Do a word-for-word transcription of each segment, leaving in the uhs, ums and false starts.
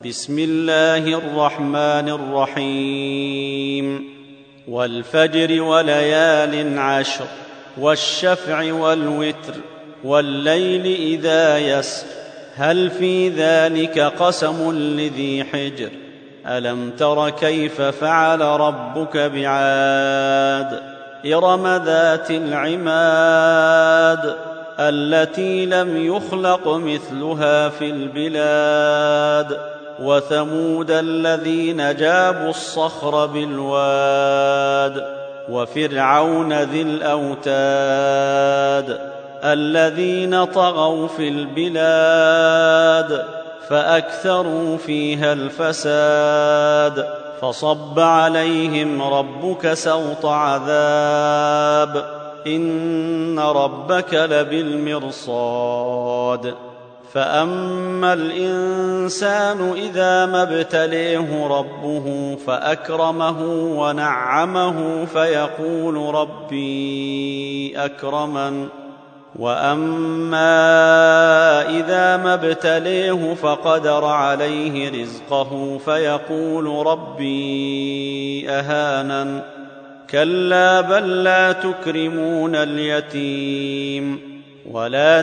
بسم الله الرحمن الرحيم والفجر وليال عشر والشفع والوتر والليل إذا يسر هل في ذلك قسم لذي حجر ألم تر كيف فعل ربك بعاد إرم ذات العماد التي لم يخلق مثلها في البلاد وثمود الذين جابوا الصخر بالواد وفرعون ذي الأوتاد الذين طغوا في البلاد فأكثروا فيها الفساد فصب عليهم ربك سوط عذاب إن ربك لبالمرصاد فأما الإنسان إذا ما ابتليه ربه فأكرمه ونعمه فيقول ربي أكرمن وأما إذا ما ابتليه فقدر عليه رزقه فيقول ربي أهانن كلا بل لا تكرمون اليتيم ولا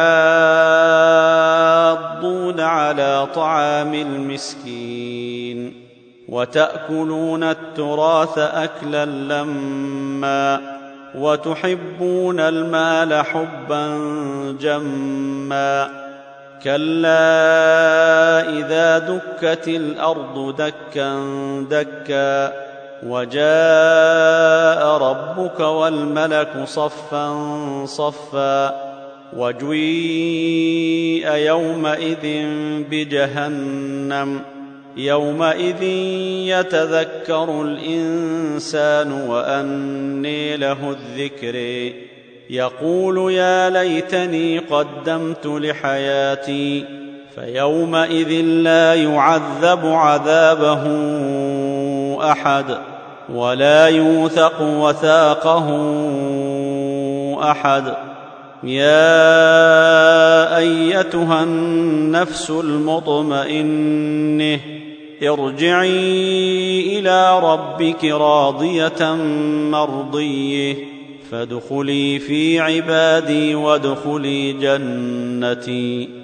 تحاضون على طعام المسكين وتأكلون التراث أكلا لما وتحبون المال حبا جما كلا إذا دكت الأرض دكا دكا وجاء ربك والملك صفا صفا وجيء يومئذ بجهنم يومئذ يتذكر الإنسان وأنى له الذكر يقول يا ليتني قدمت لحياتي فيومئذ لا يعذب عذابه أحد ولا يوثق وثاقه أحد يا أيتها النفس المطمئنة ارجعي إلى ربك راضية مرضية فادخلي في عبادي وادخلي جنتي